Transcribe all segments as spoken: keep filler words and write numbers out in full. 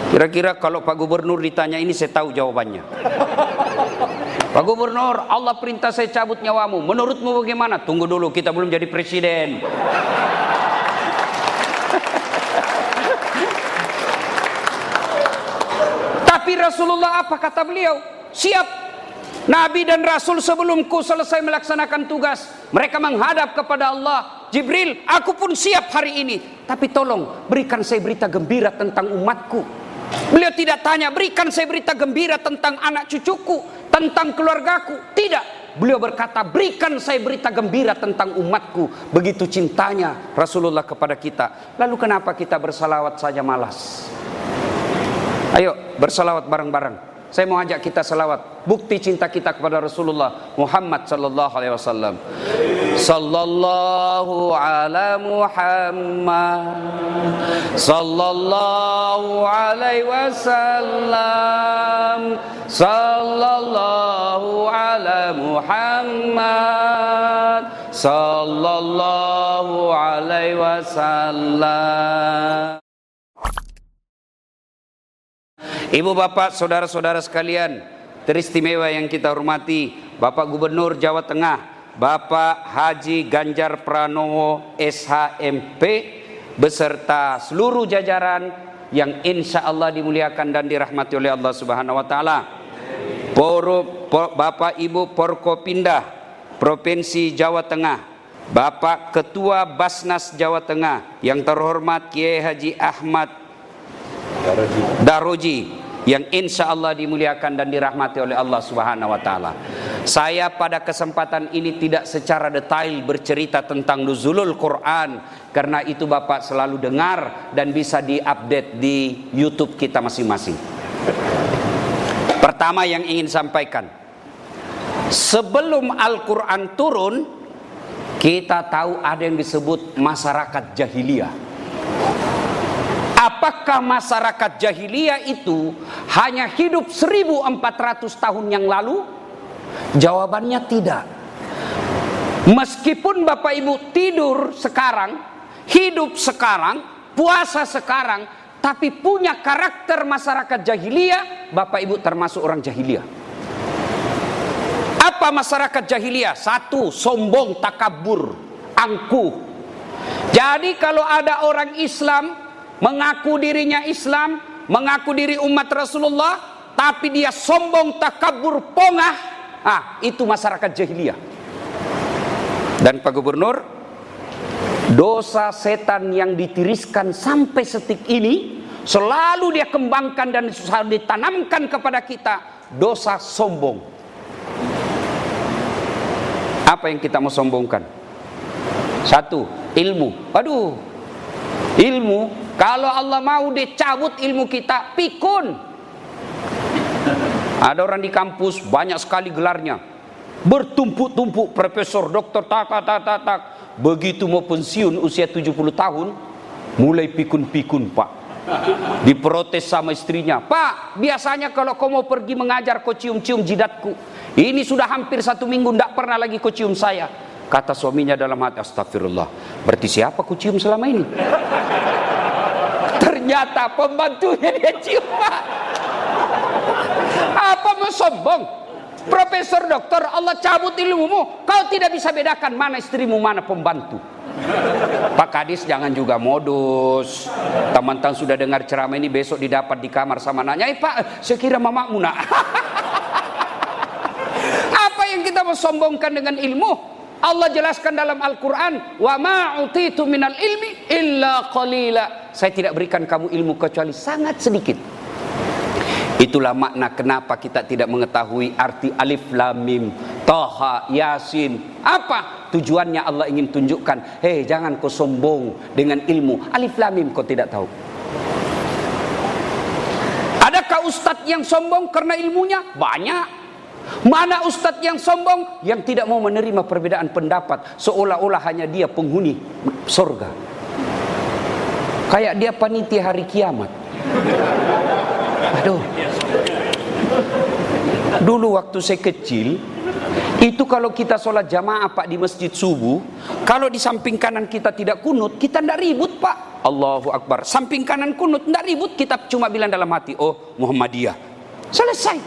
Kira-kira kalau Pak Gubernur ditanya ini, saya tahu jawabannya. Pak Gubernur, Allah perintah saya cabut nyawamu, menurutmu bagaimana? Tunggu dulu, kita belum jadi presiden. Tapi Rasulullah apa kata beliau? Siap. Nabi dan Rasul sebelumku selesai melaksanakan tugas, mereka menghadap kepada Allah. Jibril, aku pun siap hari ini, tapi tolong berikan saya berita gembira tentang umatku. Beliau tidak tanya, berikan saya berita gembira tentang anak cucuku, tentang keluargaku. Tidak. Beliau berkata, berikan saya berita gembira tentang umatku. Begitu cintanya Rasulullah kepada kita. Lalu kenapa kita bersalawat saja malas? Ayo bersalawat bareng-bareng. Saya mau ajak kita salawat, bukti cinta kita kepada Rasulullah Muhammad sallallahu alaihi wasallam. Sallallahu ala Muhammad, sallallahu alaihi wasallam, sallallahu ala Muhammad, sallallahu alaihi wasallam. Ibu bapak, saudara-saudara sekalian teristimewa yang kita hormati, Bapak Gubernur Jawa Tengah, Bapak Haji Ganjar Pranowo S H M P beserta seluruh jajaran yang insya Allah dimuliakan dan dirahmati oleh Allah Subhanahu Wa Taala. Bapak Ibu Porkopindah Provinsi Jawa Tengah, Bapak Ketua Basnas Jawa Tengah yang terhormat Kiai Haji Ahmad Daroji yang insya Allah dimuliakan dan dirahmati oleh Allah Subhanahu Wa Taala. Saya pada kesempatan ini tidak secara detail bercerita tentang nuzulul Quran, karena itu Bapak selalu dengar dan bisa diupdate di YouTube kita masing-masing. Pertama yang ingin sampaikan, sebelum Al-Quran turun, kita tahu ada yang disebut masyarakat jahiliyah. Apakah masyarakat jahiliyah itu hanya hidup seribu empat ratus tahun yang lalu? Jawabannya tidak. Meskipun Bapak Ibu tidur sekarang, hidup sekarang, puasa sekarang, tapi punya karakter masyarakat jahiliyah, Bapak Ibu termasuk orang jahiliyah. Apa masyarakat jahiliyah? Satu, sombong, takabur, angkuh. Jadi kalau ada orang Islam mengaku dirinya Islam, mengaku diri umat Rasulullah, tapi dia sombong, takabur, pongah, ah, itu masyarakat jahiliyah. Dan Pak Gubernur, dosa setan yang ditiriskan sampai detik ini selalu dia kembangkan dan selalu ditanamkan kepada kita, dosa sombong. Apa yang kita mau sombongkan? Satu, ilmu. Aduh, ilmu. Kalau Allah mau dicabut ilmu kita, pikun. Ada orang di kampus banyak sekali gelarnya, bertumpuk-tumpuk, profesor, doktor, tak, tak, tak, tak. Begitu mau pensiun usia tujuh puluh tahun, mulai pikun-pikun Pak. Diprotes sama istrinya, Pak, biasanya kalau kau mau pergi mengajar kau cium-cium jidatku. Ini sudah hampir satu minggu tidak pernah lagi kau cium saya. Kata suaminya dalam hati, astagfirullah, berarti siapa kau cium selama ini? Ternyata pembantunya dia cium Pak. Apa mau sombong? Profesor doktor, Allah cabut ilmumu, kau tidak bisa bedakan mana istrimu mana pembantu. Pak Kadis jangan juga modus. Teman-teman sudah dengar ceramah ini, besok didapat di kamar sama nanya, eh Pak, saya kira mamamu nak. Apa yang kita mau sombongkan dengan ilmu? Allah jelaskan dalam Al-Quran, wa ma utitu minal ilmi illa qalila. Saya tidak berikan kamu ilmu kecuali sangat sedikit. Itulah makna kenapa kita tidak mengetahui arti alif lam mim, Taha, Yasin. Apa tujuannya? Allah ingin tunjukkan, hei jangan kau sombong dengan ilmu. Alif lam mim kau tidak tahu. Adakah ustadz yang sombong karena ilmunya? Banyak. Mana ustadz yang sombong yang tidak mau menerima perbedaan pendapat, seolah-olah hanya dia penghuni surga, kayak dia panitia hari kiamat. Aduh, dulu waktu saya kecil Itu kalau kita sholat jamaah Pak di masjid subuh, kalau di samping kanan kita tidak kunut, kita tidak ribut Pak. Allahu Akbar. Samping kanan kunut, tidak ribut. Kita cuma bilang dalam hati, oh Muhammadiyah. Selesai.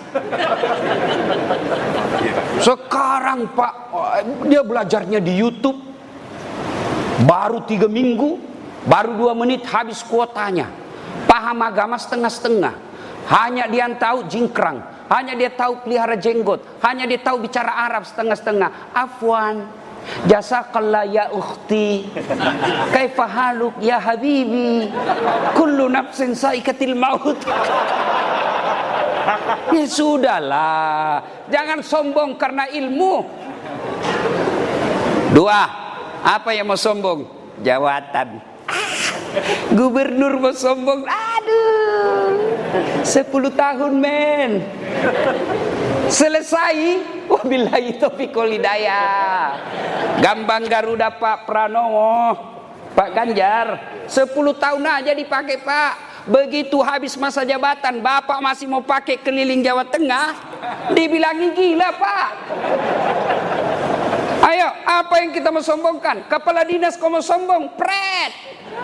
Sekarang Pak, dia belajarnya di YouTube. Baru tiga minggu, baru dua menit habis kuotanya. Paham agama setengah-setengah. Hanya dia tahu jingkrang, hanya dia tahu pelihara jenggot, hanya dia tahu bicara Arab setengah-setengah. Afwan, jazakallah ya ukhti, kaifa haluk ya habibi, kullu nafsin saikatil maut. Ya sudahlah, jangan sombong karena ilmu. Dua, apa yang mau sombong? Jawatan. Gubernur mau sombong, aduh, sepuluh tahun men, selesai. Wabillahi taufiq wal hidayah. Gambang Garuda Pak Pranowo, Pak Ganjar, sepuluh tahun aja dipakai Pak. Begitu habis masa jabatan, Bapak masih mau pakai keliling Jawa Tengah, dibilangi gila Pak. Ayo, apa yang kita mau sombongkan? Kepala dinas kau mau sombong, pret.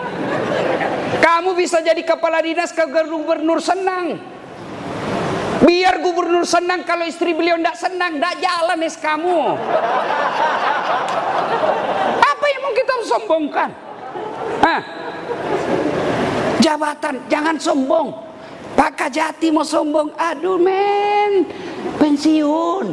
Kamu bisa jadi kepala dinas ke gubernur senang. Biar gubernur senang, kalau istri beliau tidak senang, tidak jalan es kamu. Apa yang mau kita sombongkan? Hah? Jabatan, jangan sombong. Pak Kajati mau sombong, aduh men, pensiun.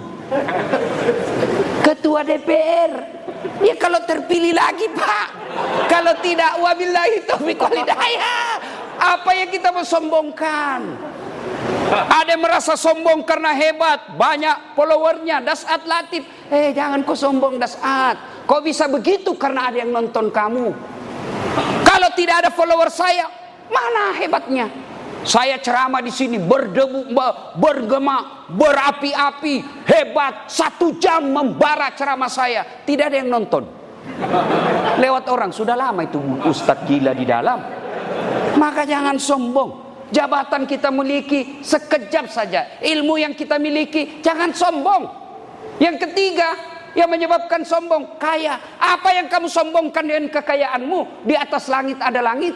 Ketua D P R, ya kalau terpilih lagi Pak. Kalau tidak, wabillahi taufiq wal hidayah. Apa yang kita mau sombongkan? Ada yang merasa sombong karena hebat, banyak followernya, Dasat Latif. Eh jangan kau sombong Dasat. Kau bisa begitu karena ada yang nonton kamu. Kalau tidak ada follower saya, mana hebatnya? Saya ceramah di sini berdebu, bergema, berapi-api, hebat. Satu jam membara ceramah saya, tidak ada yang nonton. Lewat orang, sudah lama itu Ustadz gila di dalam. Maka jangan sombong. Jabatan kita miliki sekejap saja. Ilmu yang kita miliki, jangan sombong. Yang ketiga, yang menyebabkan sombong, kaya. Apa yang kamu sombongkan dengan kekayaanmu? Di atas langit ada langit.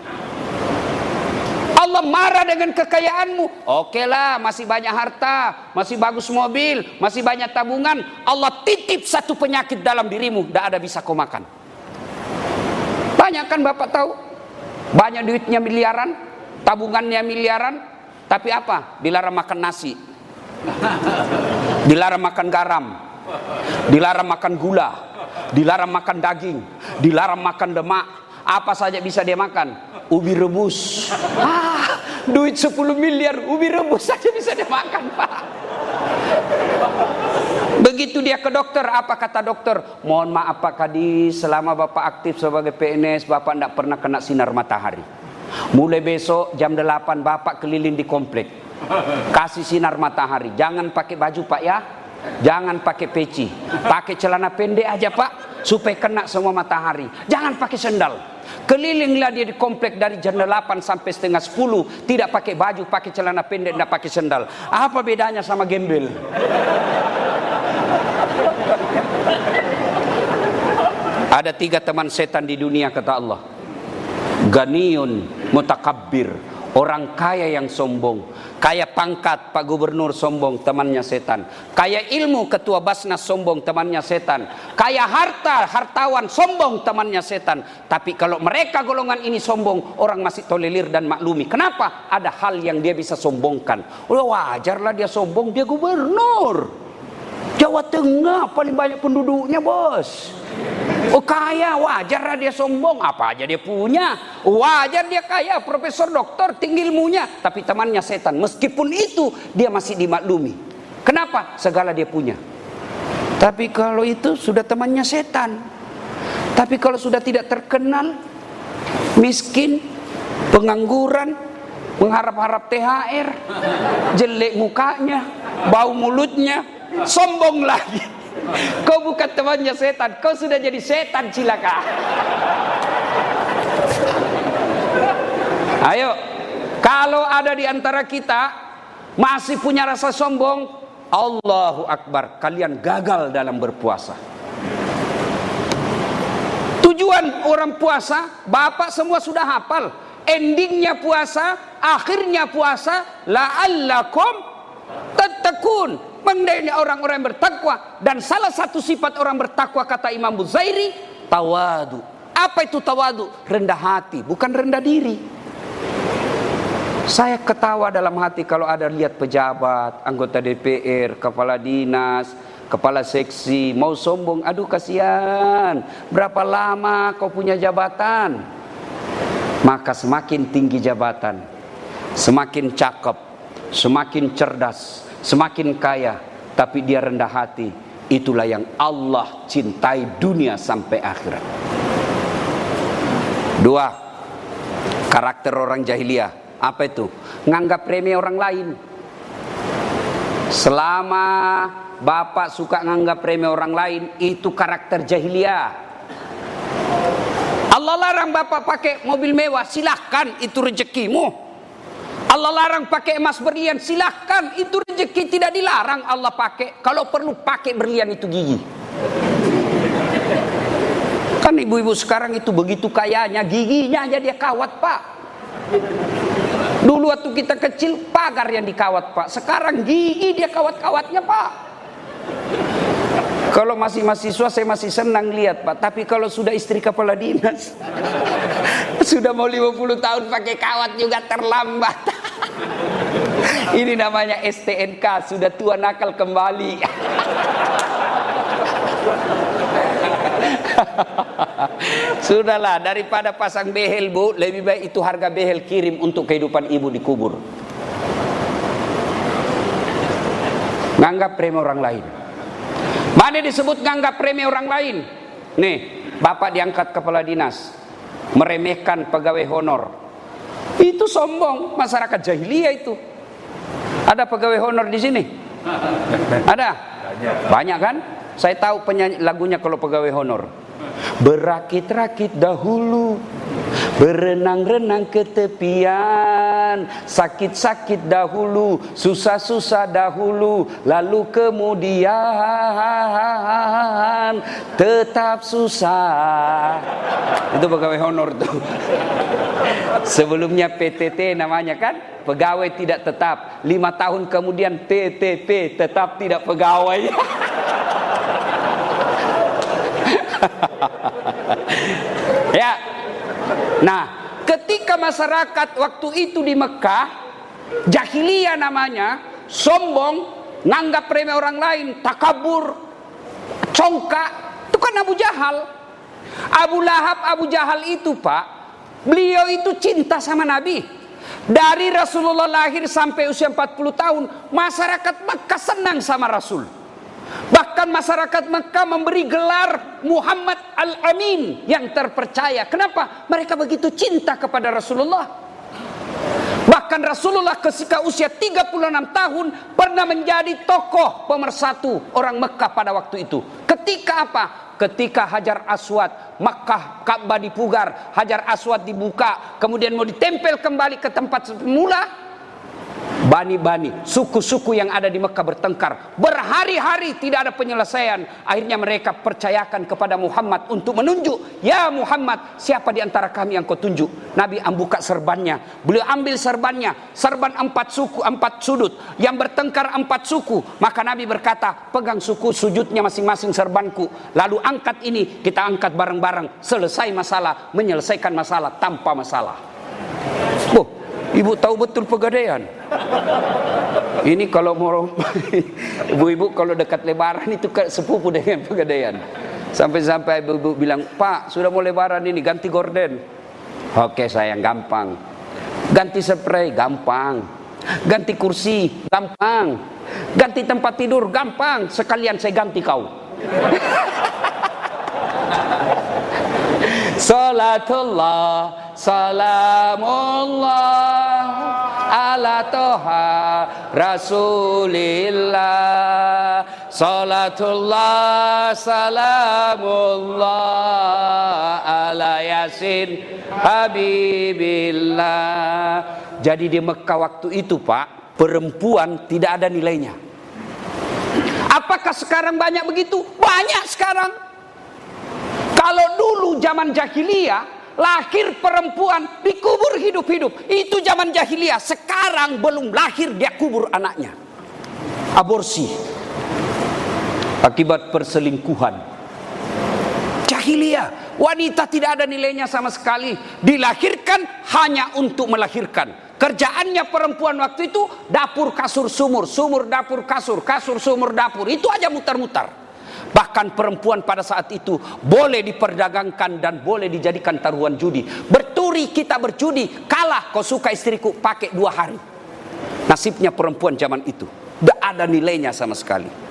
Allah marah dengan kekayaanmu. Oke lah, masih banyak harta, masih bagus mobil, masih banyak tabungan. Allah titip satu penyakit dalam dirimu, tidak ada bisa kau makan. Banyak kan Bapak tahu? Banyak duitnya miliaran, tabungannya miliaran, tapi apa? Dilarang makan nasi, dilarang makan garam, dilarang makan gula, dilarang makan daging, dilarang makan demak. Apa saja bisa dia makan? Ubi rebus. Ah, duit sepuluh miliar, ubi rebus saja bisa dia makan Pak. Begitu dia ke dokter, apa kata dokter? Mohon maaf Pak Kadis, selama Bapak aktif sebagai P N S, Bapak tidak pernah kena sinar matahari. Mulai besok jam delapan Bapak keliling di komplek, kasih sinar matahari. Jangan pakai baju Pak ya, jangan pakai peci, pakai celana pendek aja Pak, supaya kena semua matahari. Jangan pakai sendal. Kelilinglah dia di komplek dari jam delapan sampai setengah sepuluh, tidak pakai baju, pakai celana pendek, tidak pakai sendal. Apa bedanya sama gembel? Ada tiga teman setan di dunia kata Allah. Ganiyun mutakabbir, orang kaya yang sombong. Kaya pangkat Pak Gubernur sombong, temannya setan. Kaya ilmu Ketua Basnas sombong, temannya setan. Kaya harta, hartawan sombong, temannya setan. Tapi kalau mereka golongan ini sombong, orang masih tolerir dan maklumi. Kenapa? Ada hal yang dia bisa sombongkan. Udah wajarlah dia sombong, dia gubernur Jawa Tengah, paling banyak penduduknya bos. Oh kaya, wajar dia sombong. Apa aja dia punya, wajar dia kaya, profesor, doktor, tinggi ilmunya. Tapi temannya setan, meskipun itu dia masih dimaklumi. Kenapa? Segala dia punya. Tapi kalau itu sudah temannya setan. Tapi kalau sudah tidak terkenal, miskin, pengangguran, mengharap-harap T H R, jelek mukanya, bau mulutnya, sombong lagi. Kau bukan temannya setan, kau sudah jadi setan cilaka. Ayo, kalau ada di antara kita masih punya rasa sombong, Allahu Akbar, kalian gagal dalam berpuasa. Tujuan orang puasa, Bapak semua sudah hafal. Endingnya puasa, akhirnya puasa, la'allakum tattaqun, mengenai orang-orang yang bertakwa. Dan salah satu sifat orang bertakwa kata Imam Buzairi, tawadu. Apa itu tawadu? Rendah hati, bukan rendah diri. Saya ketawa dalam hati kalau ada lihat pejabat, anggota D P R, kepala dinas, kepala seksi mau sombong. Aduh kasihan, berapa lama kau punya jabatan? Maka semakin tinggi jabatan, semakin cakep, semakin cerdas, semakin kaya, tapi dia rendah hati. Itulah yang Allah cintai dunia sampai akhirat. Dua, karakter orang jahiliyah. Apa itu? Nganggap remeh orang lain. Selama Bapak suka nganggap remeh orang lain, itu karakter jahiliyah. Allah larang Bapak pakai mobil mewah, silahkan, itu rezekimu. Allah larang pakai emas berlian, silahkan, itu rezeki, tidak dilarang Allah pakai. Kalau perlu pakai berlian itu gigi. Kan ibu-ibu sekarang itu begitu kayanya, giginya aja dia kawat, Pak. Dulu waktu kita kecil pagar yang dikawat, Pak. Sekarang gigi dia kawat-kawatnya, Pak. Kalau masih mahasiswa saya masih senang lihat, Pak. Tapi kalau sudah istri kepala dinas, sudah mau lima puluh tahun pakai kawat juga terlambat. Ini namanya S T N K, sudah tua nakal kembali. Sudahlah, daripada pasang behel, Bu, lebih baik itu harga behel kirim untuk kehidupan ibu dikubur. Nganggap remeh orang lain. Mana disebut nganggap remeh orang lain? Nih, Bapak diangkat kepala dinas, meremehkan pegawai honor. Itu sombong, masyarakat jahiliyah itu. Ada pegawai honor di sini? Ada? Banyak kan? Saya tahu penyanyi lagunya kalau pegawai honor. Berakit-rakit dahulu, berenang-renang ke tepian, sakit-sakit dahulu, susah-susah dahulu, lalu kemudian tetap susah. Itu pegawai honor tuh. Sebelumnya P T T namanya kan, pegawai tidak tetap. Lima tahun kemudian T T P, tetap tidak pegawai. Ya. Nah, ketika masyarakat waktu itu di Mekah, jahiliyah namanya, sombong, nganggap remeh orang lain, takabur, congkak, itu kan Abu Jahal. Abu Lahab, Abu Jahal itu, Pak, beliau itu cinta sama Nabi. Dari Rasulullah lahir sampai usia empat puluh tahun, masyarakat Mekah senang sama Rasul. Bahkan masyarakat Mekah memberi gelar Muhammad Al-Amin, yang terpercaya. Kenapa? Mereka begitu cinta kepada Rasulullah. Bahkan Rasulullah ketika usia tiga puluh enam tahun pernah menjadi tokoh pemersatu orang Mekah pada waktu itu. Ketika apa? Ketika Hajar Aswad, Mekah Ka'bah dipugar, Hajar Aswad dibuka, kemudian mau ditempel kembali ke tempat semula. Bani-bani, suku-suku yang ada di Mekah bertengkar. Berhari-hari tidak ada penyelesaian. Akhirnya mereka percayakan kepada Muhammad untuk menunjuk. Ya Muhammad, siapa di antara kami yang kau tunjuk? Nabi buka serbannya. Beliau ambil serbannya. Serban empat suku, empat sudut. Yang bertengkar empat suku. Maka Nabi berkata, pegang suku sujudnya masing-masing serbanku. Lalu angkat ini, kita angkat bareng-bareng. Selesai masalah, menyelesaikan masalah tanpa masalah. Oh, ibu tahu betul Pegadaian. Ini kalau mau ibu-ibu kalau dekat lebaran itu sepupu dengan Pegadaian. Sampai-sampai ibu-ibu bilang, Pak sudah mau lebaran ini, ganti gorden. Oke sayang, gampang. Ganti spray, gampang. Ganti kursi, gampang. Ganti tempat tidur, gampang. Sekalian saya ganti kau. Salatullah, salamullah ala toha rasulillah. Salatullah, salamullah ala yasin habibillah. Jadi di Mekah waktu itu, Pak, perempuan tidak ada nilainya. Apakah sekarang banyak begitu? Banyak sekarang. Kalau dulu zaman jahiliyah, lahir perempuan dikubur hidup-hidup, itu zaman jahiliyah. Sekarang belum lahir dia kubur anaknya. Aborsi akibat perselingkuhan. Jahiliyah, wanita tidak ada nilainya sama sekali, dilahirkan hanya untuk melahirkan. Kerjaannya perempuan waktu itu dapur kasur sumur, sumur dapur kasur, kasur sumur dapur, itu aja mutar-mutar. Bahkan perempuan pada saat itu boleh diperdagangkan dan boleh dijadikan taruhan judi. Berturi kita berjudi, kalah kau suka istriku, pakai dua hari. Nasibnya perempuan zaman itu, tidak ada nilainya sama sekali.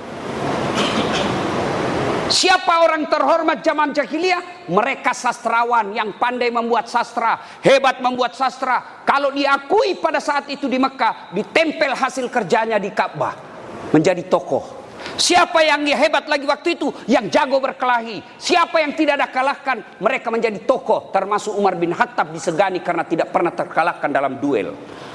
Siapa orang terhormat zaman jahiliyah? Mereka sastrawan yang pandai membuat sastra, hebat membuat sastra. Kalau diakui pada saat itu di Mekah, ditempel hasil kerjanya di Ka'bah, menjadi tokoh. Siapa yang hebat lagi waktu itu? Yang jago berkelahi. Siapa yang tidak ada kalahkan? Mereka menjadi tokoh. Termasuk Umar bin Khattab disegani karena tidak pernah terkalahkan dalam duel.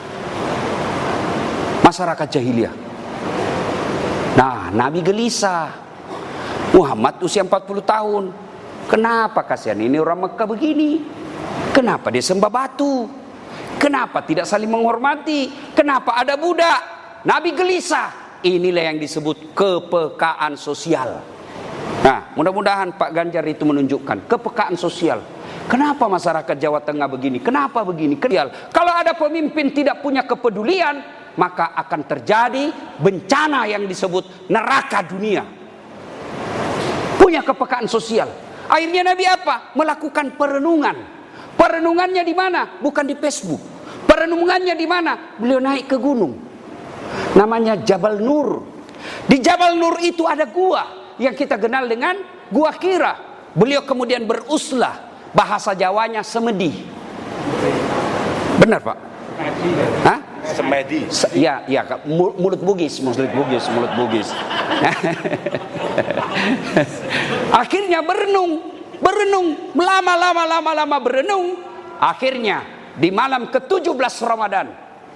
Masyarakat jahiliyah. Nah, Nabi gelisah. Muhammad usia empat puluh tahun. Kenapa kasihan ini orang Mekah begini? Kenapa dia sembah batu? Kenapa tidak saling menghormati? Kenapa ada budak? Nabi gelisah. Inilah yang disebut kepekaan sosial. Nah, mudah-mudahan Pak Ganjar itu menunjukkan kepekaan sosial. Kenapa masyarakat Jawa Tengah begini? Kenapa begini? Kalau ada pemimpin tidak punya kepedulian, maka akan terjadi bencana yang disebut neraka dunia. Punya kepekaan sosial. Akhirnya Nabi apa? Melakukan perenungan. Perenungannya di mana? Bukan di Facebook. Perenungannya di mana? Beliau naik ke gunung. Namanya Jabal Nur. Di Jabal Nur itu ada gua yang kita kenal dengan Gua Hira. Beliau kemudian beruslah. Bahasa Jawanya semedi. Benar Pak? Hah? Semedi. Ya, ya, mulut Bugis, mulut Bugis, mulut Bugis. Akhirnya berenung, berenung, lama-lama, lama-lama berenung. Akhirnya di malam ke tujuh belas Ramadan,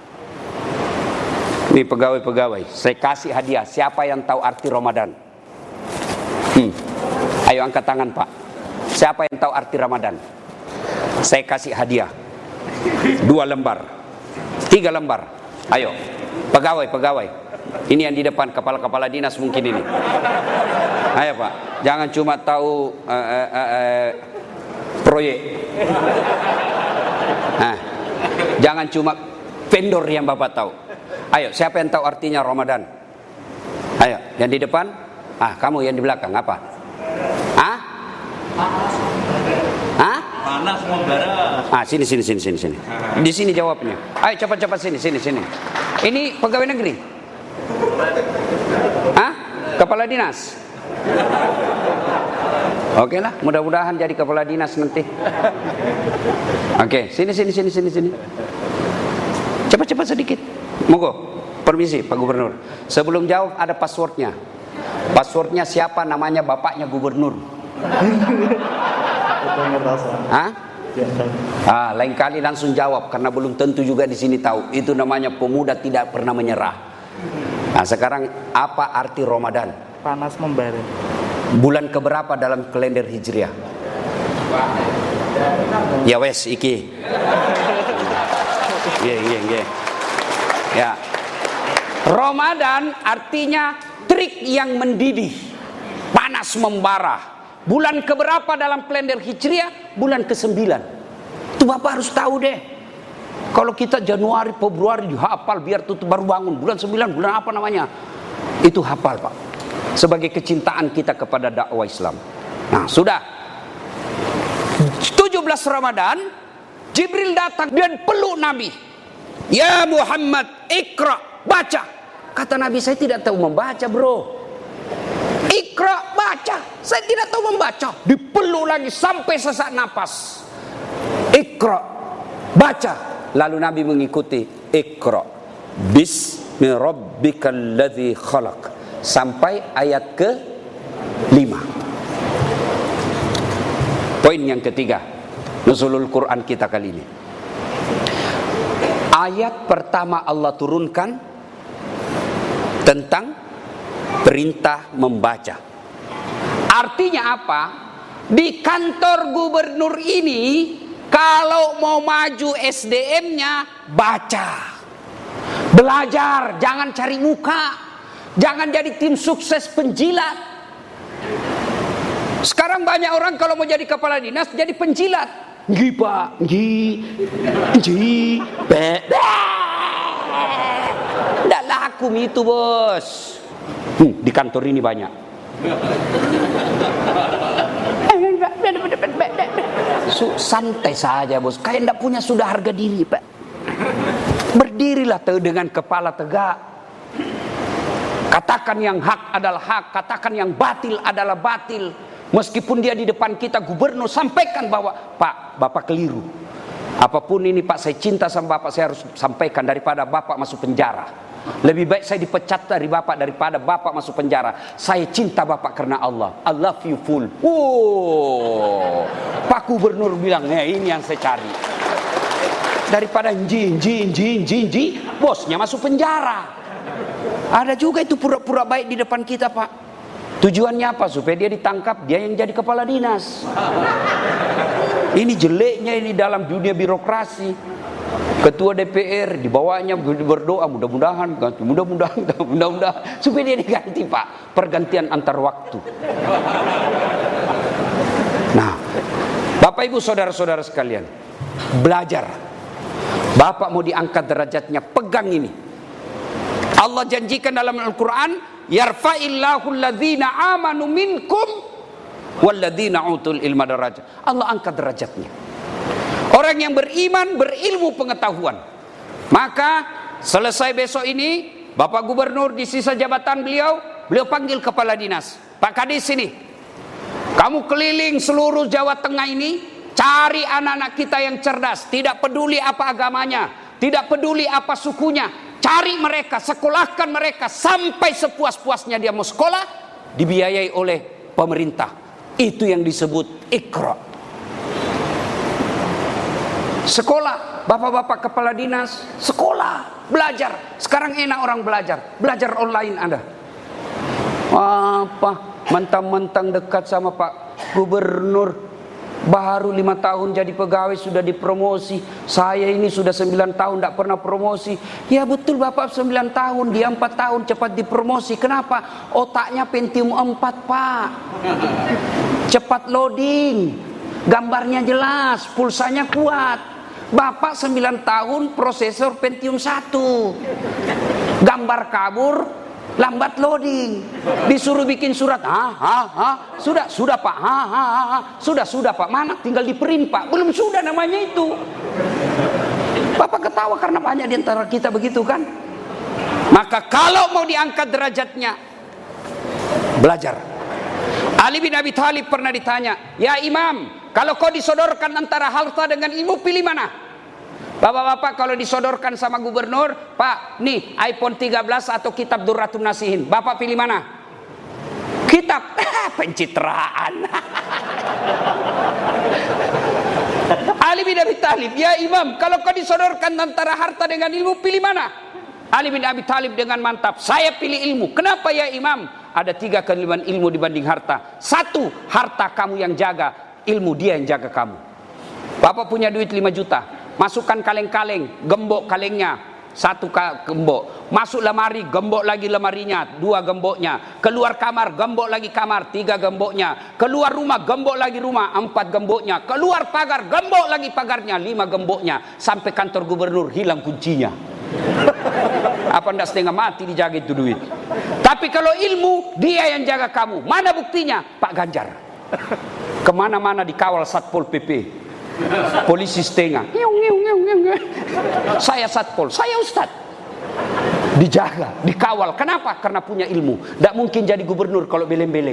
ini pegawai-pegawai, saya kasih hadiah. Siapa yang tahu arti Ramadan? Hmm. Ayo angkat tangan Pak. Siapa yang tahu arti Ramadan? Saya kasih hadiah. Dua lembar, tiga lembar. Ayo, pegawai, pegawai. Ini yang di depan, kepala-kepala dinas mungkin ini. Ayo Pak, jangan cuma tahu uh, uh, uh, uh, proyek. Nah, jangan cuma vendor yang Bapak tahu. Ayo, siapa yang tahu artinya Ramadan? Ayo, yang di depan. Ah, kamu yang di belakang apa? Ah? Ah? Panas membara. Ah, sini sini sini sini sini. Di sini jawabnya. Ayo cepat-cepat sini sini sini. Ini pegawai negeri. Hah? Kepala dinas. Oke lah, mudah-mudahan jadi kepala dinas nanti. Oke, sini sini sini sini sini. Cepat-cepat sedikit. Monggo. Permisi Pak Gubernur. Sebelum jawab ada passwordnya. Passwordnya siapa? Namanya bapaknya gubernur. Hah? Ah, lain kali langsung jawab karena belum tentu juga di sini tahu. Itu namanya pemuda tidak pernah menyerah. Nah, sekarang apa arti Ramadan? Panas membara. Bulan keberapa dalam kalender Hijriah? Ya wes iki. Nggih, nggih, nggih. Ya. Ramadan artinya terik yang mendidih, panas membara. Bulan keberapa dalam kalender Hijriah? Bulan kesembilan. Itu Bapak harus tahu deh. Kalau kita Januari, Februari hafal biar tutup baru bangun. Bulan sembilan, bulan apa namanya? Itu hafal Pak. Sebagai kecintaan kita kepada dakwah Islam. Nah sudah tujuh belas Ramadan, Jibril datang dan peluk Nabi. Ya Muhammad, Iqra, baca. Kata Nabi, saya tidak tahu membaca bro. Iqra, baca. Saya tidak tahu membaca. Dipeluk lagi sampai sesak napas. Iqra, baca. Lalu Nabi mengikuti. Iqra bismi rabbikal ladzi khalaq sampai ayat ke lima. Poin yang ketiga, nuzulul Quran kita kali ini. Ayat pertama Allah turunkan tentang perintah membaca. Artinya apa? Di kantor gubernur ini kalau mau maju S D M-nya baca, belajar, jangan cari muka, jangan jadi tim sukses penjilat. Sekarang banyak orang kalau mau jadi kepala dinas jadi penjilat. Ngi pak, ngi, ngi, be, be. Nggak laku itu bos. Hmm, di kantor ini banyak. Santai saja bos, kayak ndak punya sudah harga diri pak. Berdirilah dengan kepala tegak. Katakan yang hak adalah hak, katakan yang batil adalah batil. Meskipun dia di depan kita gubernur, sampaikan bahwa Pak, Bapak keliru. Apapun ini Pak, saya cinta sama Bapak, saya harus sampaikan daripada Bapak masuk penjara. Lebih baik saya dipecat dari Bapak daripada Bapak masuk penjara. Saya cinta Bapak karena Allah. I love you full. Wow. Pak Gubernur bilang, ya ini yang saya cari. Daripada nji, nji, nji, nji, nji, bosnya masuk penjara. Ada juga itu pura-pura baik di depan kita Pak. Tujuannya apa? Supaya dia ditangkap, dia yang jadi kepala dinas. Ini jeleknya ini dalam dunia birokrasi. Ketua D P R dibawanya berdoa mudah-mudahan, mudah-mudahan, mudah-mudahan supaya dia diganti Pak. Pergantian antar waktu. Nah, Bapak Ibu saudara-saudara sekalian, belajar. Bapak mau diangkat derajatnya, pegang ini. Allah janjikan dalam Al-Quran, yarfa'illahu alladhina amanu minkum walladhina utul ilma darajat. Allah angkat derajatnya. Orang yang beriman, berilmu pengetahuan. Maka selesai besok ini, Bapak Gubernur di sisa jabatan beliau, beliau panggil kepala dinas. Pak Kadis sini. Kamu keliling seluruh Jawa Tengah ini, cari anak-anak kita yang cerdas. Tidak peduli apa agamanya, tidak peduli apa sukunya. Cari mereka, sekolahkan mereka sampai sepuas-puasnya dia mau sekolah, dibiayai oleh pemerintah. Itu yang disebut Iqra. Sekolah, bapak-bapak kepala dinas, sekolah, belajar. Sekarang enak orang belajar, belajar online ada. Apa? Mentang-mentang dekat sama Pak Gubernur, baru lima tahun jadi pegawai sudah dipromosi. Saya ini sudah sembilan tahun tidak pernah promosi. Ya betul Bapak sembilan tahun, dia empat tahun cepat dipromosi. Kenapa? Otaknya Pentium empat Pak. Cepat loading, gambarnya jelas, pulsanya kuat. Bapak sembilan tahun prosesor Pentium satu. Gambar kabur, lambat loading. Disuruh bikin surat, ha ha ha, sudah sudah Pak, ha ha ha, sudah sudah Pak, mana tinggal di print Pak, belum sudah namanya itu. Bapak ketawa karena banyak di antara kita begitu kan. Maka kalau mau diangkat derajatnya, belajar. Ali bin Abi Thalib pernah ditanya, ya Imam, kalau kau disodorkan antara harta dengan ilmu, pilih mana? Bapak-bapak kalau disodorkan sama gubernur, Pak, nih iPhone tiga belas atau kitab Durratun Nasihin, Bapak pilih mana? Kitab. Pencitraan. Ali bin Abi Thalib, ya Imam, kalau kau disodorkan antara harta dengan ilmu, pilih mana? Ali bin Abi Thalib dengan mantap, saya pilih ilmu. Kenapa ya Imam? Ada tiga kelebihan ilmu dibanding harta. Satu, harta kamu yang jaga, ilmu dia yang jaga kamu. Bapak punya duit lima juta, masukkan kaleng-kaleng, gembok kalengnya, satu gembok. Masuk lemari, gembok lagi lemarinya, dua gemboknya. Keluar kamar, gembok lagi kamar, tiga gemboknya. Keluar rumah, gembok lagi rumah, empat gemboknya. Keluar pagar, gembok lagi pagarnya, lima gemboknya. Sampai kantor gubernur, hilang kuncinya. Apa ndak setengah mati dijaga itu duit. Tapi kalau ilmu, dia yang jaga kamu. Mana buktinya? Pak Ganjar kemana-mana dikawal Satpol P P, polisi setengah. Saya Satpol, saya Ustadz, dijaga, dikawal. Kenapa? Karena punya ilmu. Tidak mungkin jadi gubernur kalau beleng-beleng.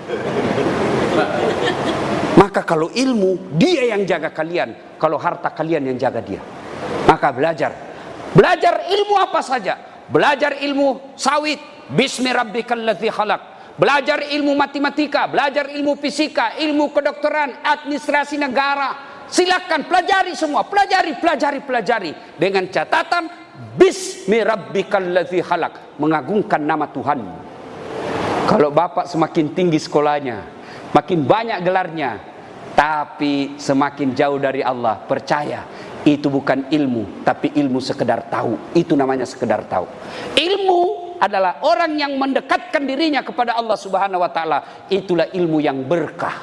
Maka kalau ilmu, dia yang jaga kalian. Kalau harta, kalian yang jaga dia. Maka belajar. Belajar ilmu apa saja. Belajar ilmu sawit, bismi rabbikal ladzi khalaq. Belajar ilmu matematika, belajar ilmu fisika, ilmu kedokteran, administrasi negara. Silakan pelajari semua, pelajari, pelajari, pelajari. Dengan catatan bismi rabbikal ladzi khalaq, mengagungkan nama Tuhan. Kalau bapak semakin tinggi sekolahnya, makin banyak gelarnya, tapi semakin jauh dari Allah, percaya itu bukan ilmu, tapi ilmu sekedar tahu. Itu namanya sekedar tahu. Ilmu adalah orang yang mendekatkan dirinya kepada Allah Subhanahu wa taala. Itulah ilmu yang berkah.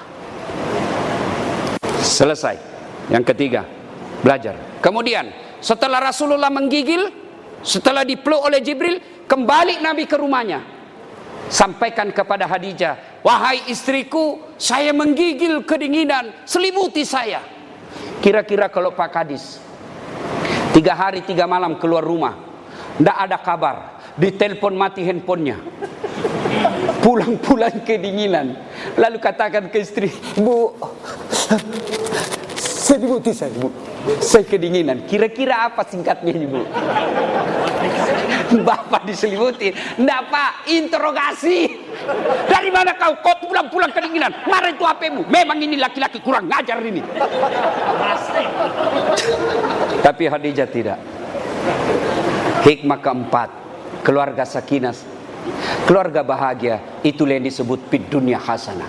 Selesai. Yang ketiga, belajar. Kemudian setelah Rasulullah menggigil, setelah dipeluk oleh Jibril, kembali Nabi ke rumahnya. Sampaikan kepada Khadijah, wahai istriku, saya menggigil kedinginan, selimuti saya. Kira-kira kalau Pak Kadis tiga hari tiga malam keluar rumah, tidak ada kabar, ditelepon mati handphonenya, pulang-pulang kedinginan, lalu katakan ke istri, Bu, selimuti saya, Bu, saya kedinginan. Kira-kira apa singkatnya ini, Bu? Bapak diselimuti. Enggak, Pak, interogasi. Dari mana kau? Kau pulang-pulang kedinginan. Mana itu H P-mu? Memang ini laki-laki kurang ngajar ini. Tapi Khadijah tidak. Hikmah keempat, keluarga sakinah, keluarga bahagia, itulah yang disebut fid dunya hasanah.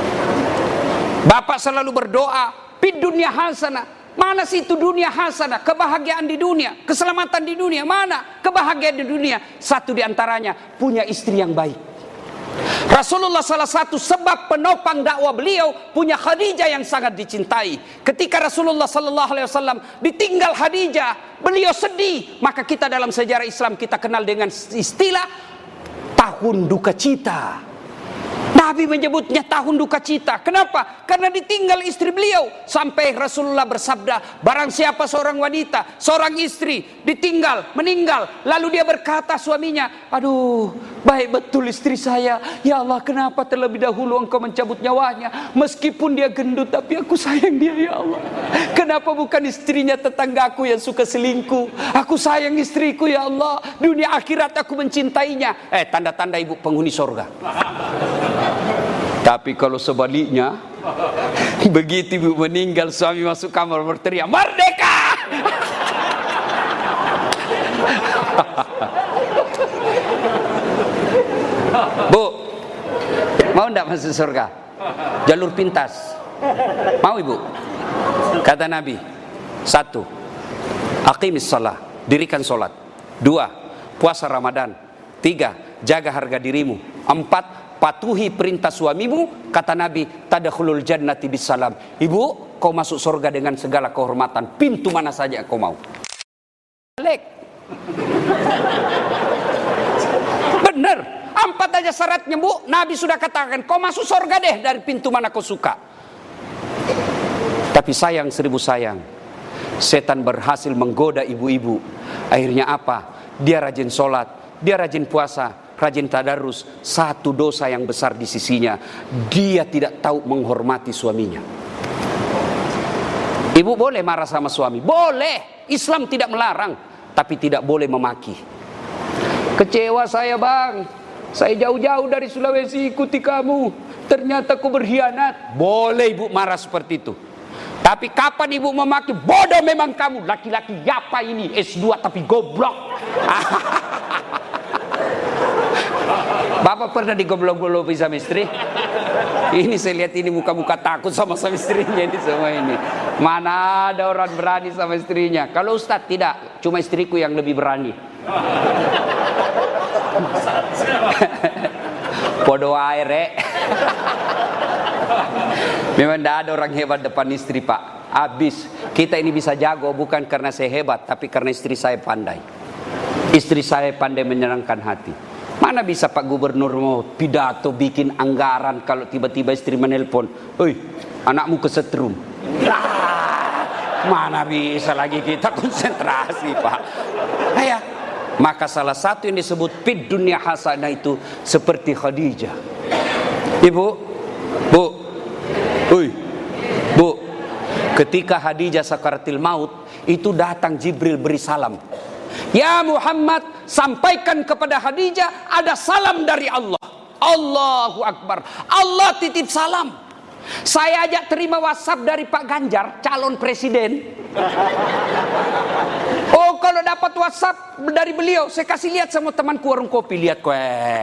Bapak selalu berdoa, fid dunya hasanah. Mana sih itu dunia hasanah, kebahagiaan di dunia, keselamatan di dunia, mana kebahagiaan di dunia? Satu di antaranya punya istri yang baik. Rasulullah salah satu sebab penopang dakwah beliau punya Khadijah yang sangat dicintai. Ketika Rasulullah sallallahu alaihi wasallam ditinggal Khadijah, beliau sedih. Maka kita dalam sejarah Islam kita kenal dengan istilah tahun duka cita. Nabi menyebutnya tahun duka cita. Kenapa? Karena ditinggal istri beliau. Sampai Rasulullah bersabda, barang siapa seorang wanita, seorang istri ditinggal, meninggal, lalu dia berkata suaminya, aduh, baik betul istri saya, ya Allah, kenapa terlebih dahulu engkau mencabut nyawanya? Meskipun dia gendut, tapi aku sayang dia, ya Allah. Kenapa bukan istrinya tetanggaku yang suka selingkuh? Aku sayang istriku, ya Allah. Dunia akhirat aku mencintainya. Eh, tanda-tanda ibu penghuni surga. Tapi kalau sebaliknya, begitu ibu meninggal, suami masuk kamar berteriak, merdeka! Bu, mau enggak masuk surga? Jalur pintas. Mau ibu? Kata Nabi, satu, aqimis shalah, dirikan sholat. Dua, puasa Ramadan. Tiga, jaga harga dirimu. Empat, patuhi perintah suamimu. Kata Nabi, tadkhulul jannati bisalam. Ibu, kau masuk surga dengan segala kehormatan, pintu mana saja kau mau. Balik. Benar, empat aja syaratnya, Bu. Nabi sudah katakan, kau masuk surga deh dari pintu mana kau suka. Tapi sayang seribu sayang, setan berhasil menggoda ibu-ibu. Akhirnya apa? Dia rajin sholat, dia rajin puasa, rajin tadarus. Satu dosa yang besar di sisinya, dia tidak tahu menghormati suaminya. Ibu boleh marah sama suami, boleh, Islam tidak melarang, tapi tidak boleh memaki. Kecewa saya bang, saya jauh-jauh dari Sulawesi ikuti kamu, ternyata kau berkhianat. Boleh ibu marah seperti itu. Tapi kapan ibu memaki, bodoh memang kamu, laki-laki apa ini, S dua tapi goblok. Bapak pernah digoblok-gobloki sama istri? Ini saya lihat ini muka-muka takut sama sama istrinya ini semua ini. Mana ada orang berani sama istrinya? Kalau Ustadz tidak, cuma istriku yang lebih berani. Podo air, eh. Memang tidak ada orang hebat depan istri, Pak. Habis. Kita ini bisa jago bukan karena saya hebat, tapi karena istri saya pandai. Istri saya pandai menyenangkan hati. Mana bisa Pak Gubernur mau pidato bikin anggaran kalau tiba-tiba istri menelpon, "Oi, anakmu kesetrum." Ah, mana bisa lagi kita konsentrasi, Pak. Ayah. Maka salah satu yang disebut fid dunya hasanah itu seperti Khadijah. Ibu, Bu, oi, Bu. Ketika Khadijah sakaratil maut, itu datang Jibril beri salam. Ya Muhammad, sampaikan kepada Khadijah ada salam dari Allah. Allahu Akbar. Allah titip salam. Saya ajak terima WhatsApp dari Pak Ganjar, calon presiden. Oh, kalau dapat WhatsApp dari beliau, saya kasih lihat sama temanku warung kopi, lihat kue.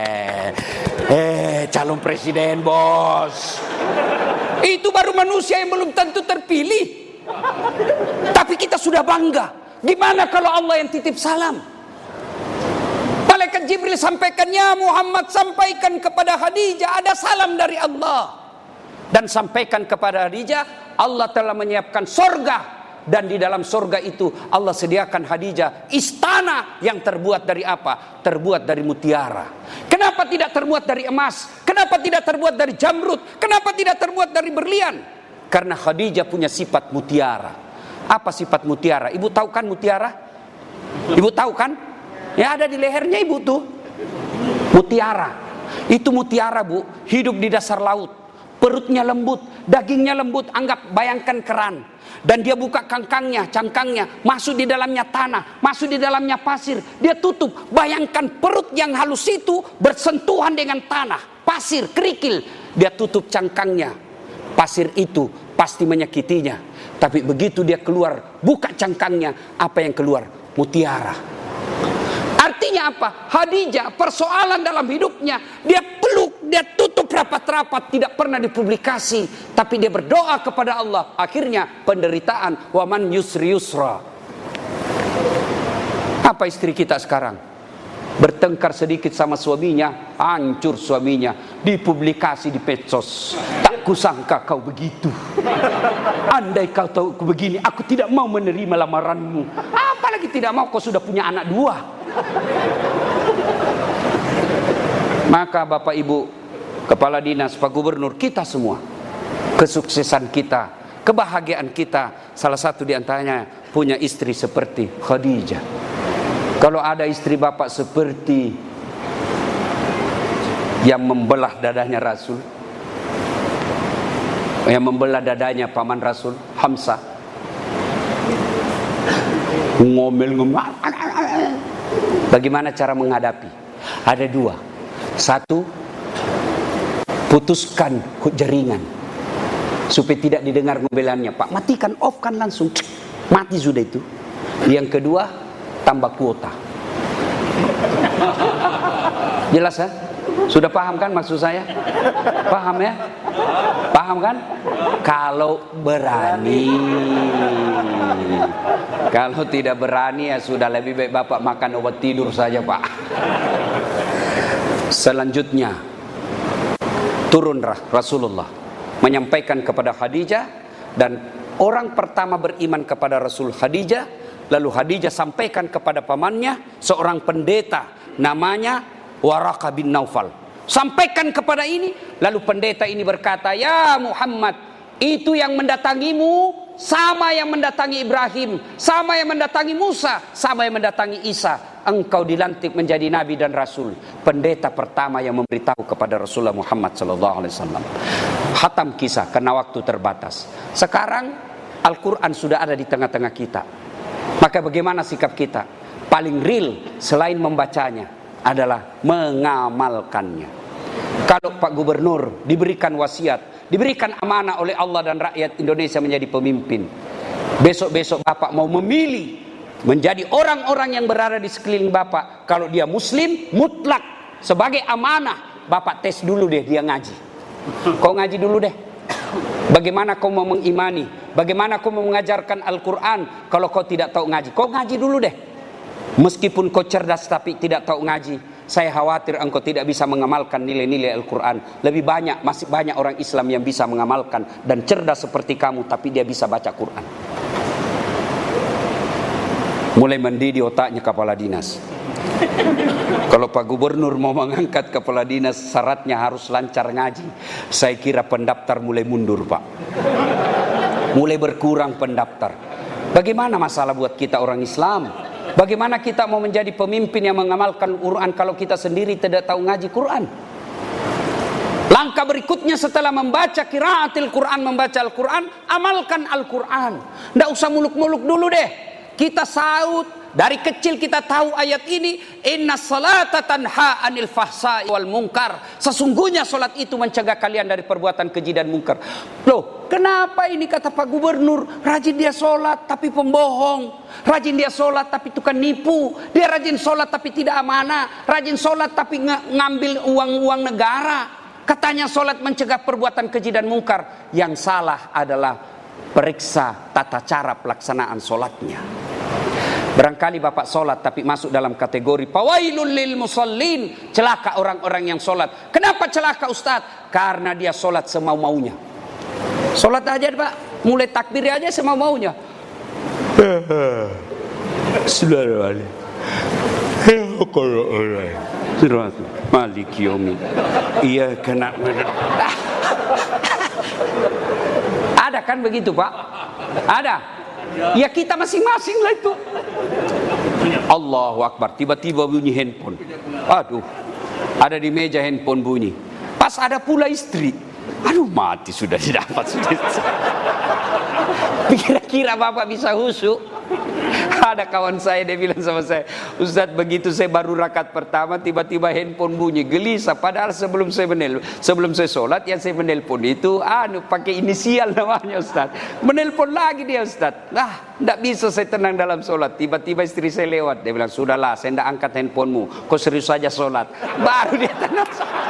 Eh, calon presiden, bos. Itu baru manusia yang belum tentu terpilih. Tapi kita sudah bangga. Gimana kalau Allah yang titip salam? Malaikat Jibril sampaikan, ya Muhammad, sampaikan kepada Khadijah ada salam dari Allah. Dan sampaikan kepada Khadijah, Allah telah menyiapkan sorga. Dan di dalam sorga itu Allah sediakan Khadijah istana yang terbuat dari apa? Terbuat dari mutiara. Kenapa tidak terbuat dari emas? Kenapa tidak terbuat dari jamrud? Kenapa tidak terbuat dari berlian? Karena Khadijah punya sifat mutiara. Apa sifat mutiara? Ibu tahu kan mutiara? Ibu tahu kan? Ya ada di lehernya ibu tuh. Mutiara. Itu mutiara, Bu, hidup di dasar laut. Perutnya lembut, dagingnya lembut, anggap bayangkan keran. Dan dia buka kangkangnya, cangkangnya, masuk di dalamnya tanah, masuk di dalamnya pasir. Dia tutup, bayangkan perut yang halus itu bersentuhan dengan tanah, pasir, kerikil. Dia tutup cangkangnya, pasir itu pasti menyakitinya. Tapi begitu dia keluar, buka cangkangnya, apa yang keluar? Mutiara. Artinya apa? Khadijah persoalan dalam hidupnya, dia peluk, dia tutup rapat-rapat, tidak pernah dipublikasi, tapi dia berdoa kepada Allah. Akhirnya penderitaan, waman yusri yusra. Apa istri kita sekarang? Bertengkar sedikit sama suaminya, hancur suaminya, dipublikasi di medsos. Tak kusangka kau begitu. Andai kau tahu aku begini, aku tidak mau menerima lamaranmu. Apalagi tidak mau, kau sudah punya anak dua. Maka Bapak Ibu Kepala Dinas, Pak Gubernur, kita semua, kesuksesan kita, kebahagiaan kita, salah satu diantaranya punya istri seperti Khadijah. Kalau ada istri Bapak seperti yang membelah dadanya Rasul, yang membelah dadanya paman Rasul, Hamzah, ngomel-ngomel, bagaimana cara menghadapi? Ada dua. Satu, putuskan jaringan supaya tidak didengar ngomelannya. Pak, matikan, off kan langsung, mati sudah itu. Yang kedua, tambah kuota. Jelas ya? Sudah paham kan maksud saya? Paham ya? Paham kan? Kalau berani. Kalau tidak berani ya sudah, lebih baik Bapak makan obat tidur saja, Pak. Selanjutnya turunlah Rasulullah menyampaikan kepada Khadijah, dan orang pertama beriman kepada Rasul Khadijah. Lalu Khadijah sampaikan kepada pamannya, seorang pendeta namanya Waraqah bin Naufal. Sampaikan kepada ini, lalu pendeta ini berkata, ya Muhammad, itu yang mendatangimu sama yang mendatangi Ibrahim, sama yang mendatangi Musa, sama yang mendatangi Isa. Engkau dilantik menjadi nabi dan rasul. Pendeta pertama yang memberitahu kepada Rasulullah Muhammad sallallahu alaihi wasallam. Khatam kisah karena waktu terbatas. Sekarang Al-Quran sudah ada di tengah-tengah kita. Maka bagaimana sikap kita? Paling real selain membacanya adalah mengamalkannya. Kalau Pak Gubernur diberikan wasiat, diberikan amanah oleh Allah dan rakyat Indonesia menjadi pemimpin, besok-besok Bapak mau memilih menjadi orang-orang yang berada di sekeliling Bapak, kalau dia muslim mutlak sebagai amanah, Bapak tes dulu deh dia ngaji. Kau ngaji dulu deh. Bagaimana kau mau mengimani? Bagaimana kau mau mengajarkan Al-Quran kalau kau tidak tahu ngaji? Kau ngaji dulu deh. Meskipun kau cerdas tapi tidak tahu ngaji, saya khawatir engkau tidak bisa mengamalkan nilai-nilai Al-Quran. Lebih banyak, masih banyak orang Islam yang bisa mengamalkan dan cerdas seperti kamu, tapi dia bisa baca Quran. Mulai mendidih otaknya kepala dinas. Kalau Pak Gubernur mau mengangkat kepala dinas, syaratnya harus lancar ngaji. Saya kira pendaftar mulai mundur, Pak. Mulai berkurang pendaftar. Bagaimana masalah buat kita orang Islam? Bagaimana kita mau menjadi pemimpin yang mengamalkan Quran kalau kita sendiri tidak tahu ngaji Quran? Langkah berikutnya setelah membaca qiraatil Quran, membaca Al-Quran, amalkan Al-Quran. Tidak usah muluk-muluk dulu deh. Kita saut Dari kecil kita tahu ayat ini, inna salata tanha anil fahsai wal munkar. Sesungguhnya solat itu mencegah kalian dari perbuatan keji dan munkar. Loh, kenapa ini kata Pak Gubernur, rajin dia solat tapi pembohong, rajin dia solat tapi tukang nipu, dia rajin solat tapi tidak amanah, rajin solat tapi ng- ngambil uang-uang negara. Katanya solat mencegah perbuatan keji dan munkar. Yang salah adalah periksa tata cara pelaksanaan solatnya. Barangkali bapak solat tapi masuk dalam kategori fawailul lil musallin, celaka orang-orang yang solat. Kenapa celaka Ustaz? Karena dia solat semau-maunya. Solat aja pak, mulai takbir aja semau-maunya. Malik yomi. Iya kena. Ada kan begitu pak? Ada. Ya kita masing-masing lah itu. Allahu Akbar. Tiba-tiba bunyi handphone. Aduh, ada di meja handphone bunyi. Pas ada pula istri. Aduh, mati sudah didapat sudah. Kira-kira bapak bisa husu? Ada kawan saya, dia bilang sama saya, Ustaz, begitu saya baru rakaat pertama tiba-tiba handphone bunyi, gelisah. Padahal sebelum saya menel, sebelum saya sholat yang saya menelpon itu anu pakai inisial namanya Ustaz. Menelpon lagi dia Ustaz. Lah, tidak bisa saya tenang dalam sholat. Tiba-tiba istri saya lewat, dia bilang, sudahlah, saya tidak angkat handphonemu, kau serius saja sholat. Baru dia tenang.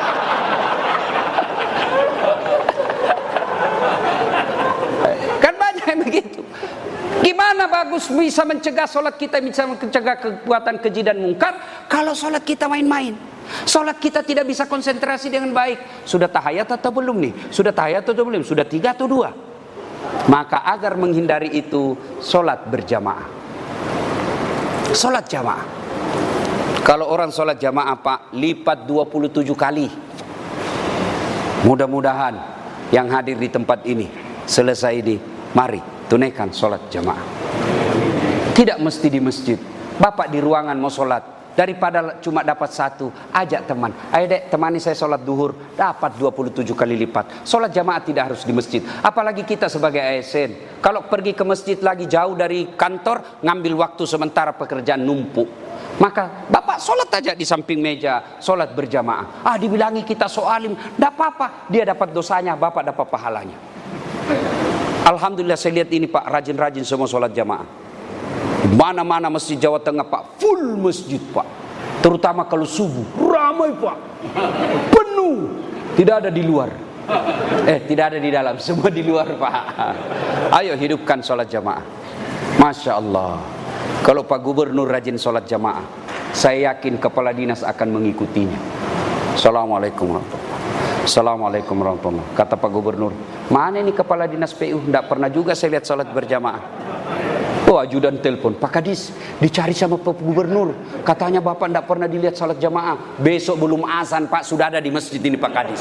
Kan banyak yang begitu. Gimana bagus bisa mencegah solat kita, bisa mencegah kekuatan keji dan mungkar kalau solat kita main-main? Solat kita tidak bisa konsentrasi dengan baik. Sudah tahiyat atau belum nih? Sudah tahiyat atau belum? Sudah tiga atau dua? Maka agar menghindari itu, solat berjamaah. Solat jamaah. Kalau orang solat jamaah pak, lipat dua puluh tujuh kali. Mudah-mudahan yang hadir di tempat ini selesai ini, mari tunaikan sholat jamaah. Tidak mesti di masjid. Bapak di ruangan mau sholat, daripada cuma dapat satu, ajak teman. Ayo dek, temani saya sholat duhur, dapat dua puluh tujuh kali lipat. Sholat jamaah tidak harus di masjid. Apalagi kita sebagai A S N, kalau pergi ke masjid lagi jauh dari kantor, ngambil waktu sementara pekerjaan numpuk. Maka bapak sholat aja di samping meja, sholat berjamaah. Ah, dibilangi kita soalim, tidak apa-apa. Dia dapat dosanya, bapak dapat pahalanya. Alhamdulillah saya lihat ini pak, rajin-rajin semua sholat jamaah. Mana-mana masjid Jawa Tengah pak, full masjid pak. Terutama kalau subuh, ramai pak, penuh. Tidak ada di luar. Eh, tidak ada di dalam, semua di luar pak. Ayo hidupkan sholat jamaah. Masya Allah. Kalau Pak Gubernur rajin sholat jamaah, saya yakin kepala dinas akan mengikutinya. Assalamualaikum warahmatullahi wabarakatuh. Assalamualaikum warahmatullahi wabarakatuh. Kata Pak Gubernur, mana ini kepala dinas P U? Tidak pernah juga saya lihat sholat berjamaah. Oh, ajudan telepon, Pak Kadis, dicari sama Pak Gubernur. Katanya Bapak tidak pernah dilihat sholat jamaah. Besok belum azan Pak, sudah ada di masjid ini Pak Kadis.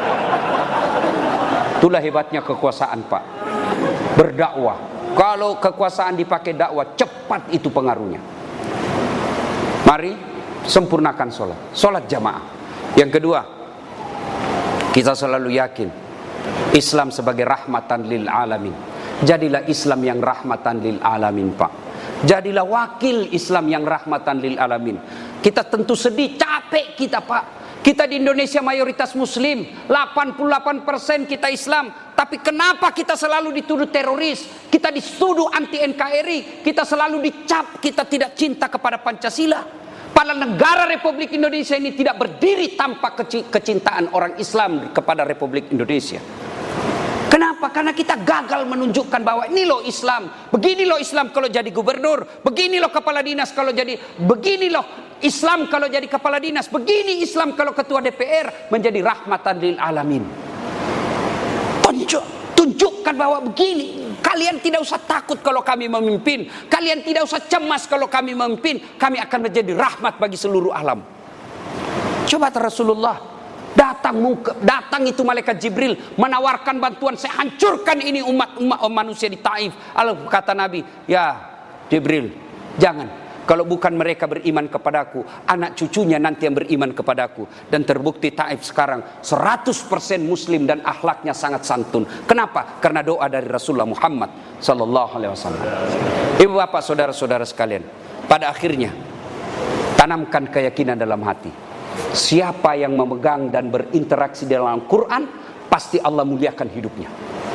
Itulah hebatnya kekuasaan Pak. Berdakwah. Kalau kekuasaan dipakai dakwah, cepat itu pengaruhnya. Mari sempurnakan sholat. Sholat jamaah. Yang kedua, kita selalu yakin Islam sebagai rahmatan lil alamin. Jadilah Islam yang rahmatan lil alamin Pak. Jadilah wakil Islam yang rahmatan lil alamin. Kita tentu sedih, capek kita Pak. Kita di Indonesia mayoritas muslim, delapan puluh delapan persen kita Islam. Tapi kenapa kita selalu dituduh teroris? Kita dituduh anti N K R I. Kita selalu dicap kita tidak cinta kepada Pancasila. Padahal negara Republik Indonesia ini tidak berdiri tanpa kecintaan orang Islam kepada Republik Indonesia. Kenapa? Karena kita gagal menunjukkan bahwa ini loh Islam. Begini loh Islam kalau jadi gubernur. Begini loh kepala dinas kalau jadi. Begini loh Islam kalau jadi kepala dinas. Begini Islam kalau ketua D P R menjadi rahmatan lil alamin. Tunjuk, tunjukkan bahwa begini. Kalian tidak usah takut kalau kami memimpin. Kalian tidak usah cemas kalau kami memimpin. Kami akan menjadi rahmat bagi seluruh alam. Coba Rasulullah datang datang itu malaikat Jibril menawarkan bantuan, saya hancurkan ini umat-umat manusia di Taif. Lalu kata Nabi, ya Jibril, jangan. Kalau bukan mereka beriman kepadaku, anak cucunya nanti yang beriman kepadaku. Dan terbukti Taif sekarang seratus persen muslim dan akhlaknya sangat santun. Kenapa? Karena doa dari Rasulullah Muhammad sallallahu alaihi wasallam. Ibu bapak saudara-saudara sekalian, pada akhirnya tanamkan keyakinan dalam hati. Siapa yang memegang dan berinteraksi dalam Quran, pasti Allah muliakan hidupnya.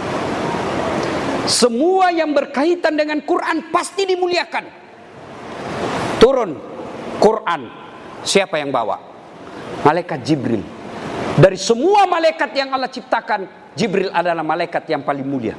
Semua yang berkaitan dengan Quran pasti dimuliakan. Turun Quran, siapa yang bawa? Malaikat Jibril. Dari semua malaikat yang Allah ciptakan, Jibril adalah malaikat yang paling mulia.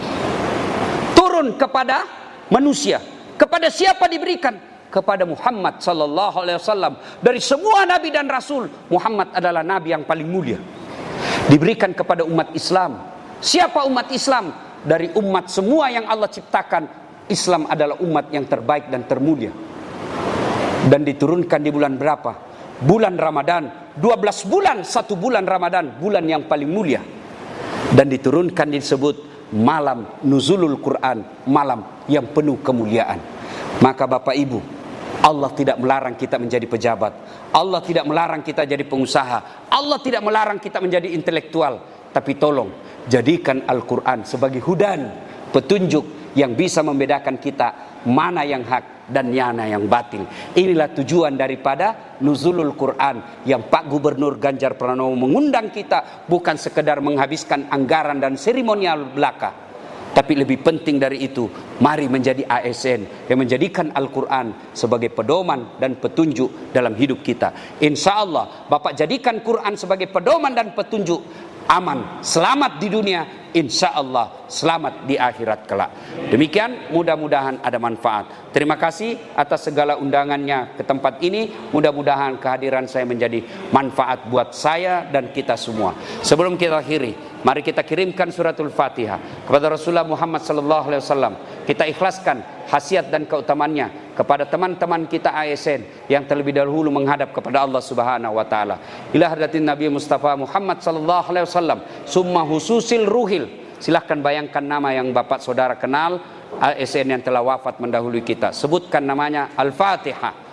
Turun kepada manusia. Kepada siapa diberikan? Kepada Muhammad sallallahu alaihi wasallam. Dari semua nabi dan rasul, Muhammad adalah nabi yang paling mulia. Diberikan kepada umat Islam. Siapa umat Islam? Dari umat semua yang Allah ciptakan, Islam adalah umat yang terbaik dan termulia. Dan diturunkan di bulan berapa? Bulan Ramadan. dua belas bulan, satu bulan Ramadan, bulan yang paling mulia. Dan diturunkan disebut malam nuzulul Quran, malam yang penuh kemuliaan. Maka Bapak Ibu, Allah tidak melarang kita menjadi pejabat. Allah tidak melarang kita jadi pengusaha. Allah tidak melarang kita menjadi intelektual. Tapi tolong, jadikan Al-Quran sebagai hudan, petunjuk yang bisa membedakan kita mana yang hak dan mana yang batil. Inilah tujuan daripada nuzulul Quran yang Pak Gubernur Ganjar Pranowo mengundang kita, bukan sekedar menghabiskan anggaran dan seremonial belaka. Tapi lebih penting dari itu, mari menjadi A S N yang menjadikan Al-Quran sebagai pedoman dan petunjuk dalam hidup kita. Insya Allah, Bapak jadikan Quran sebagai pedoman dan petunjuk, aman, selamat di dunia, insya Allah selamat di akhirat kelak. Demikian, mudah-mudahan ada manfaat. Terima kasih atas segala undangannya ke tempat ini. Mudah-mudahan kehadiran saya menjadi manfaat buat saya dan kita semua. Sebelum kita akhiri, mari kita kirimkan suratul Fatihah kepada Rasulullah Muhammad sallallahu alaihi wasallam. Kita ikhlaskan khasiat dan keutamannya kepada teman-teman kita A S N yang terlebih dahulu menghadap kepada Allah Subhanahu wa taala. Ila hadratin Nabi Mustafa Muhammad sallallahu alaihi wasallam, summa hususil ruhil. Silahkan bayangkan nama yang Bapak Saudara kenal, A S N yang telah wafat mendahului kita. Sebutkan namanya, Al-Fatihah.